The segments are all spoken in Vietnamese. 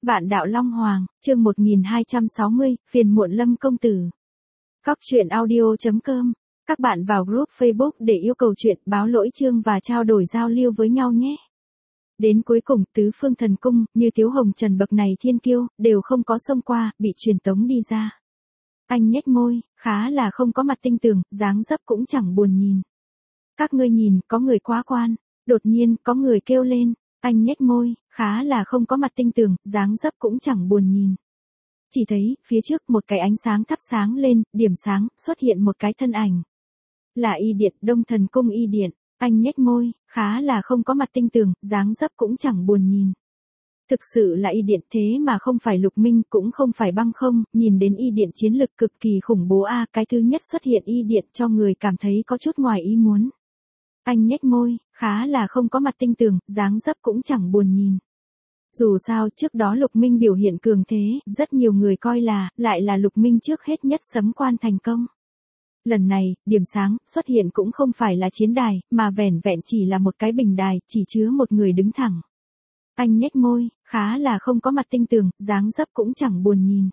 Vạn đạo Long Hoàng, chương 1260, phiền muộn Lâm công tử. Cóc truyện audio.com. Các bạn vào group Facebook để yêu cầu chuyện, báo lỗi chương và trao đổi giao lưu với nhau nhé. Đến cuối cùng, tứ phương thần cung, như Tiếu Hồng Trần bậc này thiên kiêu, đều không có xông qua, bị truyền tống đi ra. Anh nhếch môi, khá là không có mặt tinh tường, dáng dấp cũng chẳng buồn nhìn. Các ngươi nhìn, có người quá quan. Đột nhiên, có người kêu lên. Anh nhếch môi, khá là không có mặt tinh tường, dáng dấp cũng chẳng buồn nhìn. Chỉ thấy, phía trước một cái ánh sáng thắp sáng lên, điểm sáng, xuất hiện một cái thân ảnh. Là Y Điện, Đông Thần Cung Y Điện. Anh nhếch môi, khá là không có mặt tinh tường, dáng dấp cũng chẳng buồn nhìn. Thực sự là Y Điện, thế mà không phải Lục Minh, cũng không phải Băng Không, nhìn đến Y Điện chiến lực cực kỳ khủng bố a, cái thứ nhất xuất hiện Y Điện cho người cảm thấy có chút ngoài ý muốn. Anh nhếch môi, khá là không có mặt tinh tường, dáng dấp cũng chẳng buồn nhìn. Dù sao trước đó Lục Minh biểu hiện cường thế, rất nhiều người coi là, lại là Lục Minh trước hết nhất sấm quan thành công. Lần này, điểm sáng, xuất hiện cũng không phải là chiến đài, mà vẻn vẹn chỉ là một cái bình đài, chỉ chứa một người đứng thẳng. Anh nhếch môi, khá là không có mặt tinh tường, dáng dấp cũng chẳng buồn nhìn.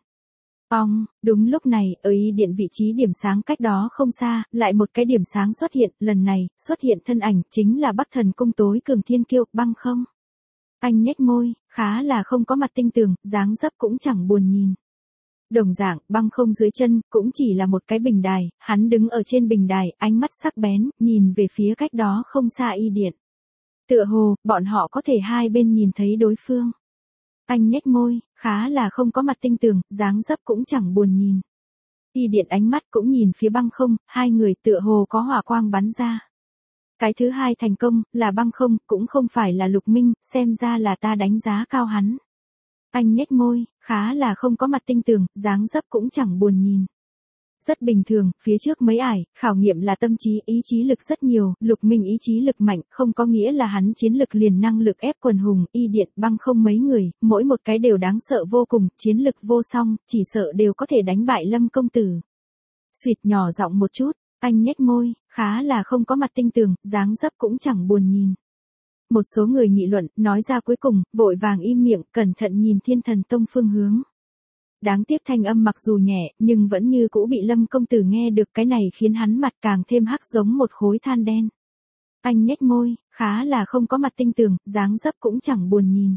Đúng lúc này, ở Y Điện vị trí điểm sáng cách đó không xa, lại một cái điểm sáng xuất hiện, lần này, xuất hiện thân ảnh, chính là Bắc Thần Cung tối cường thiên kiêu, Băng Không. Anh nhếch môi, khá là không có mặt tinh tường, dáng dấp cũng chẳng buồn nhìn. Đồng dạng, Băng Không dưới chân, cũng chỉ là một cái bình đài, hắn đứng ở trên bình đài, ánh mắt sắc bén, nhìn về phía cách đó không xa Y Điện. Tựa hồ, bọn họ có thể hai bên nhìn thấy đối phương. Anh nhếch môi, khá là không có mặt tinh tường, dáng dấp cũng chẳng buồn nhìn. Y Điện ánh mắt cũng nhìn phía Băng Không, hai người tựa hồ có hỏa quang bắn ra. Cái thứ hai thành công, là Băng Không, cũng không phải là Lục Minh, xem ra là ta đánh giá cao hắn. Anh nhếch môi, khá là không có mặt tinh tường, dáng dấp cũng chẳng buồn nhìn. Rất bình thường, phía trước mấy ải, khảo nghiệm là tâm trí, ý chí lực rất nhiều, Lục Minh ý chí lực mạnh, không có nghĩa là hắn chiến lực liền năng lực ép quần hùng, Y Điện, Băng Không mấy người, mỗi một cái đều đáng sợ vô cùng, chiến lực vô song, chỉ sợ đều có thể đánh bại Lâm công tử. Xuyệt nhỏ giọng một chút, anh nhếch môi, khá là không có mặt tinh tường, dáng dấp cũng chẳng buồn nhìn. Một số người nghị luận, nói ra cuối cùng, vội vàng im miệng, cẩn thận nhìn Thiên Thần Tông phương hướng. Đáng tiếc thanh âm mặc dù nhẹ, nhưng vẫn như cũ bị Lâm công tử nghe được, cái này khiến hắn mặt càng thêm hắc giống một khối than đen. Anh nhếch môi, khá là không có mặt tinh tường, dáng dấp cũng chẳng buồn nhìn.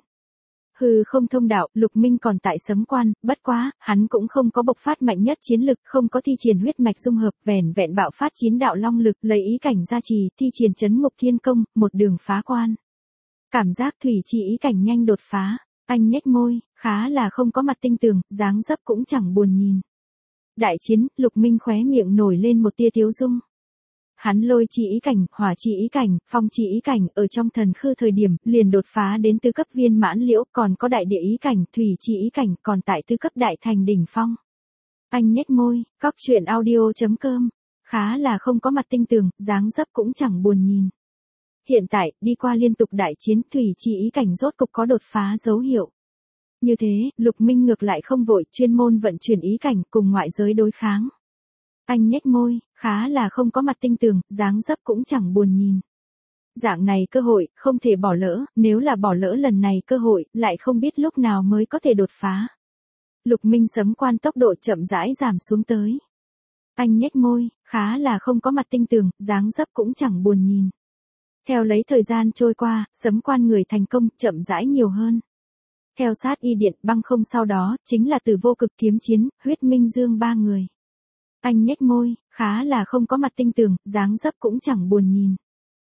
Hư không thông đạo, Lục Minh còn tại sấm quan, bất quá, hắn cũng không có bộc phát mạnh nhất chiến lực, không có thi triển huyết mạch dung hợp, vẻn vẹn bạo phát 9 đạo long lực, lấy ý cảnh gia trì, thi triển chấn ngục thiên công, một đường phá quan. Cảm giác thủy chi ý cảnh nhanh đột phá. Anh nhếch môi, khá là không có mặt tinh tường, dáng dấp cũng chẳng buồn nhìn. Đại chiến, Lục Minh khóe miệng nổi lên một tia tiếu dung. Hắn lôi chi ý cảnh, hỏa chi ý cảnh, phong chi ý cảnh, ở trong thần khư thời điểm, liền đột phá đến tứ cấp viên mãn liễu, còn có đại địa ý cảnh, thủy chi ý cảnh, còn tại tứ cấp đại thành đỉnh phong. Anh nhếch môi, cóc truyện audio.com, khá là không có mặt tinh tường, dáng dấp cũng chẳng buồn nhìn. Hiện tại, đi qua liên tục đại chiến, thủy chi ý cảnh rốt cục có đột phá dấu hiệu. Như thế, Lục Minh ngược lại không vội, chuyên môn vận chuyển ý cảnh cùng ngoại giới đối kháng. Anh nhếch môi, khá là không có mặt tinh tường, dáng dấp cũng chẳng buồn nhìn. Dạng này cơ hội, không thể bỏ lỡ, nếu là bỏ lỡ lần này cơ hội, lại không biết lúc nào mới có thể đột phá. Lục Minh sấm quan tốc độ chậm rãi giảm xuống tới. Anh nhếch môi, khá là không có mặt tinh tường, dáng dấp cũng chẳng buồn nhìn. Theo lấy thời gian trôi qua, sấm quan người thành công, chậm rãi nhiều hơn. Theo sát Y Điện, Băng Không sau đó, chính là Từ Vô Cực kiếm chiến, Huyết Minh Dương ba người. Anh nhếch môi, khá là không có mặt tinh tường, dáng dấp cũng chẳng buồn nhìn.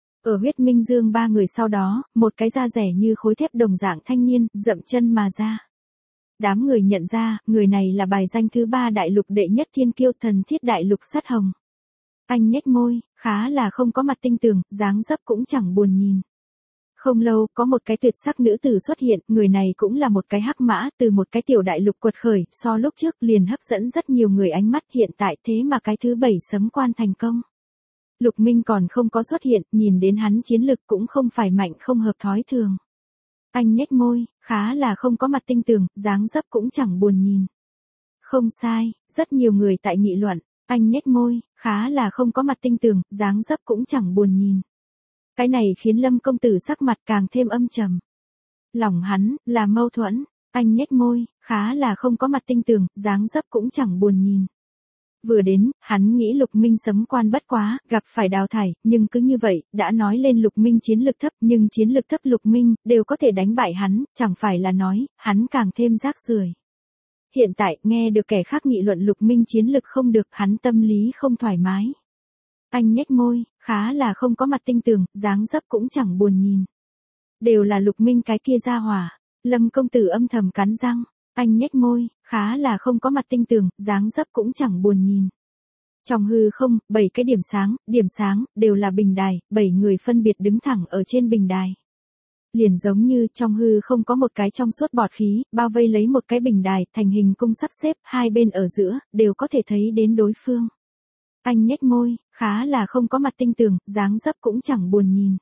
Ở Huyết Minh Dương ba người sau đó, một cái da rẻ như khối thép đồng dạng thanh niên, dậm chân mà ra. Đám người nhận ra, người này là bài danh thứ 3 đại lục đệ nhất thiên kiêu Thần Thiết Đại Lục Sắt Hồng. Anh nhếch môi, khá là không có mặt tinh tường, dáng dấp cũng chẳng buồn nhìn. Không lâu, có một cái tuyệt sắc nữ tử xuất hiện, người này cũng là một cái hắc mã, từ một cái tiểu đại lục quật khởi, so lúc trước liền hấp dẫn rất nhiều người ánh mắt, hiện tại thế mà cái thứ 7 sấm quan thành công. Lục Minh còn không có xuất hiện, nhìn đến hắn chiến lực cũng không phải mạnh không hợp thói thường. Anh nhếch môi, khá là không có mặt tinh tường, dáng dấp cũng chẳng buồn nhìn. Không sai, rất nhiều người tại nghị luận. Anh nhếch môi, khá là không có mặt tinh tường, dáng dấp cũng chẳng buồn nhìn. Cái này khiến Lâm công tử sắc mặt càng thêm âm trầm. Lòng hắn, là mâu thuẫn. Anh nhếch môi, khá là không có mặt tinh tường, dáng dấp cũng chẳng buồn nhìn. Vừa đến, hắn nghĩ Lục Minh sấm quan bất quá, gặp phải đào thải, nhưng cứ như vậy, đã nói lên Lục Minh chiến lực thấp, nhưng chiến lực thấp Lục Minh, đều có thể đánh bại hắn, chẳng phải là nói, hắn càng thêm rác rưởi. Hiện tại, nghe được kẻ khác nghị luận Lục Minh chiến lực không được, hắn tâm lý không thoải mái. Anh nhếch môi, khá là không có mặt tinh tường, dáng dấp cũng chẳng buồn nhìn. Đều là Lục Minh cái kia ra hỏa. Lâm công tử âm thầm cắn răng. Anh nhếch môi, khá là không có mặt tinh tường, dáng dấp cũng chẳng buồn nhìn. Trong hư không, 7 cái điểm sáng, đều là bình đài, 7 người phân biệt đứng thẳng ở trên bình đài. Liền giống như trong hư không có một cái trong suốt bọt khí, bao vây lấy một cái bình đài, thành hình cung sắp xếp, hai bên ở giữa, đều có thể thấy đến đối phương. Anh nhếch môi, khá là không có mặt tinh tường, dáng dấp cũng chẳng buồn nhìn.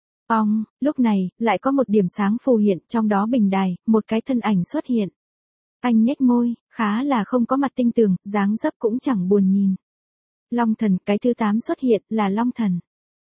Lúc này, lại có một điểm sáng phù hiện, trong đó bình đài, một cái thân ảnh xuất hiện. Anh nhếch môi, khá là không có mặt tinh tường, dáng dấp cũng chẳng buồn nhìn. Long thần, cái thứ 8 xuất hiện, là Long thần.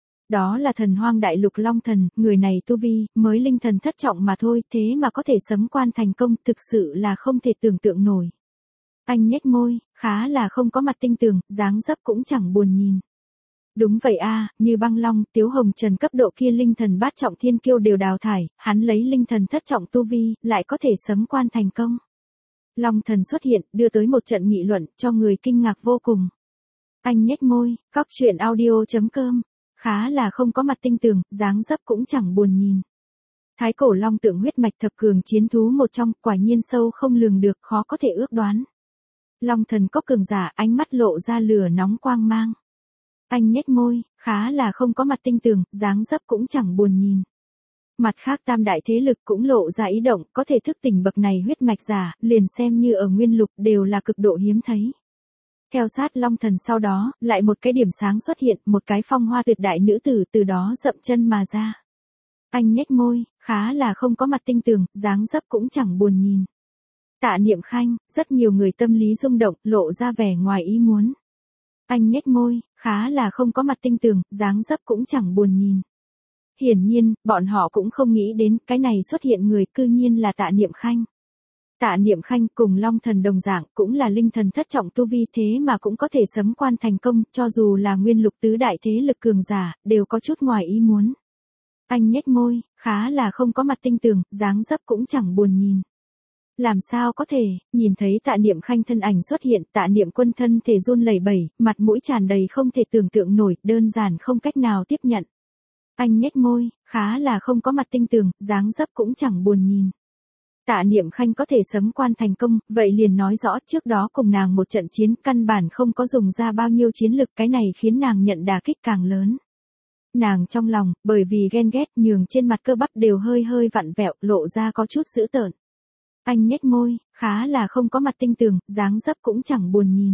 Đó là thần hoang đại lục Long thần, người này tu vi, mới linh thần thất trọng mà thôi, thế mà có thể sấm quan thành công, thực sự là không thể tưởng tượng nổi. Anh nhếch môi, khá là không có mặt tinh tường, dáng dấp cũng chẳng buồn nhìn. Đúng vậy như băng long, Tiếu Hồng Trần cấp độ kia linh thần bát trọng thiên kiêu đều đào thải, hắn lấy linh thần thất trọng tu vi, lại có thể sấm quan thành công. Long thần xuất hiện, đưa tới một trận nghị luận, cho người kinh ngạc vô cùng. Anh nhếch môi, cóc truyện audio.com, khá là không có mặt tinh tường, dáng dấp cũng chẳng buồn nhìn. Thái cổ long tượng huyết mạch thập cường chiến thú một trong, quả nhiên sâu không lường được, khó có thể ước đoán. Long thần có cường giả, ánh mắt lộ ra lửa nóng quang mang. Anh nhếch môi, khá là không có mặt tinh tường, dáng dấp cũng chẳng buồn nhìn. Mặt khác tam đại thế lực cũng lộ ra ý động, có thể thức tỉnh bậc này huyết mạch giả, liền xem như ở nguyên lục đều là cực độ hiếm thấy. Theo sát Long thần sau đó, lại một cái điểm sáng xuất hiện, một cái phong hoa tuyệt đại nữ tử từ đó dậm chân mà ra. Anh nhếch môi, khá là không có mặt tinh tường, dáng dấp cũng chẳng buồn nhìn. Tạ Niệm Khanh, rất nhiều người tâm lý rung động, lộ ra vẻ ngoài ý muốn. Anh nhếch môi, khá là không có mặt tinh tường, dáng dấp cũng chẳng buồn nhìn. Hiển nhiên, bọn họ cũng không nghĩ đến, cái này xuất hiện người cư nhiên là Tạ Niệm Khanh. Tạ Niệm Khanh cùng Long thần đồng dạng, cũng là linh thần thất trọng tu vi thế mà cũng có thể sấm quan thành công, cho dù là nguyên lục tứ đại thế lực cường giả, đều có chút ngoài ý muốn. Anh nhếch môi, khá là không có mặt tinh tường, dáng dấp cũng chẳng buồn nhìn. Làm sao có thể, nhìn thấy Tạ Niệm Khanh thân ảnh xuất hiện, Tạ Niệm Quân thân thể run lẩy bẩy, mặt mũi tràn đầy không thể tưởng tượng nổi, đơn giản không cách nào tiếp nhận. Anh nhếch môi, khá là không có mặt tinh tường, dáng dấp cũng chẳng buồn nhìn. Tạ Niệm Khanh có thể sấm quan thành công, vậy liền nói rõ trước đó cùng nàng một trận chiến căn bản không có dùng ra bao nhiêu chiến lực, cái này khiến nàng nhận đả kích càng lớn. Nàng trong lòng, bởi vì ghen ghét nhường trên mặt cơ bắp đều hơi hơi vặn vẹo, lộ ra có chút dữ tợn. Anh nhếch môi, khá là không có mặt tinh tường, dáng dấp cũng chẳng buồn nhìn.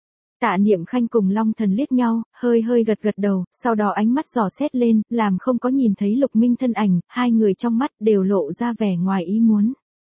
Tạ Niệm Khanh cùng Long thần liếc nhau, hơi hơi gật gật đầu, sau đó ánh mắt dò xét lên, làm không có nhìn thấy Lục Minh thân ảnh, hai người trong mắt đều lộ ra vẻ ngoài ý muốn.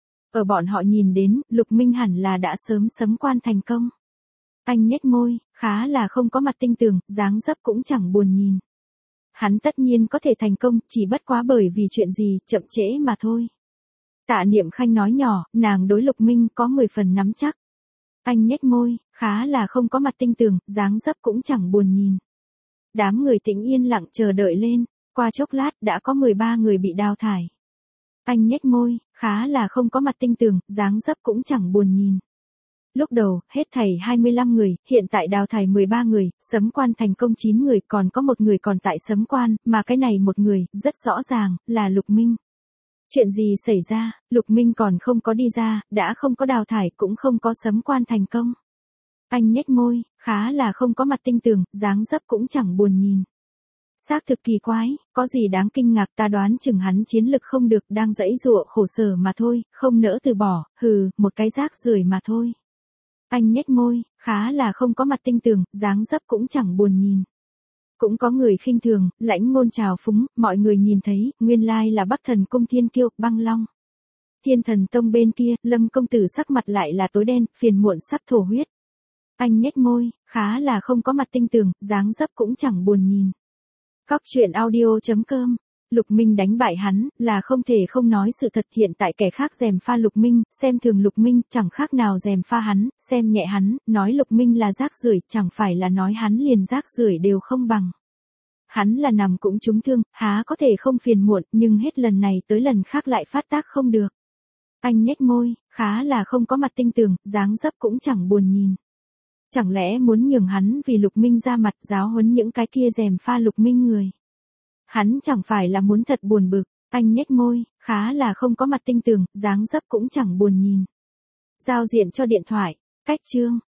Ở bọn họ nhìn đến, Lục Minh hẳn là đã sớm sấm quan thành công. Anh nhếch môi, khá là không có mặt tinh tường, dáng dấp cũng chẳng buồn nhìn. Hắn tất nhiên có thể thành công, chỉ bất quá bởi vì chuyện gì, chậm trễ mà thôi. Tạ Niệm Khanh nói nhỏ, nàng đối Lục Minh có 10 phần nắm chắc. Anh nhếch môi, khá là không có mặt tinh tường, dáng dấp cũng chẳng buồn nhìn. Đám người tĩnh yên lặng chờ đợi lên, qua chốc lát đã có 13 người bị đào thải. Anh nhếch môi, khá là không có mặt tinh tường, dáng dấp cũng chẳng buồn nhìn. Lúc đầu, hết thảy 25 người, hiện tại đào thải 13 người, sấm quan thành công 9 người, còn có một người còn tại sấm quan, mà cái này một người, rất rõ ràng, là Lục Minh. Chuyện gì xảy ra, Lục Minh còn không có đi ra, đã không có đào thải, cũng không có sấm quan thành công. Anh nhếch môi, khá là không có mặt tinh tường, dáng dấp cũng chẳng buồn nhìn. Xác thực kỳ quái, có gì đáng kinh ngạc, ta đoán chừng hắn chiến lực không được, đang giãy giụa khổ sở mà thôi, không nỡ từ bỏ, một cái rác rưởi mà thôi. Anh nhếch môi, khá là không có mặt tinh tường, dáng dấp cũng chẳng buồn nhìn. Cũng có người khinh thường, lãnh ngôn trào phúng, mọi người nhìn thấy, nguyên lai là Bắc Thần Cung Thiên Kiêu, Băng Long. Thiên Thần Tông bên kia, Lâm công tử sắc mặt lại là tối đen, phiền muộn sắp thổ huyết. Anh nhếch môi, khá là không có mặt tinh tường, dáng dấp cũng chẳng buồn nhìn. Cóc truyện audio.com Lục Minh đánh bại hắn, là không thể không nói sự thật. Hiện tại kẻ khác gièm pha Lục Minh, xem thường Lục Minh, chẳng khác nào gièm pha hắn, xem nhẹ hắn, nói Lục Minh là rác rưởi, chẳng phải là nói hắn liền rác rưởi đều không bằng. Hắn là nằm cũng trúng thương, há có thể không phiền muộn, nhưng hết lần này tới lần khác lại phát tác không được. Anh nhếch môi, khá là không có mặt tinh tường, dáng dấp cũng chẳng buồn nhìn. Chẳng lẽ muốn nhường hắn vì Lục Minh ra mặt giáo huấn những cái kia gièm pha Lục Minh người. Hắn chẳng phải là muốn thật buồn bực, anh nhếch môi, khá là không có mặt tinh tường, dáng dấp cũng chẳng buồn nhìn. Giao diện cho điện thoại, cách chương.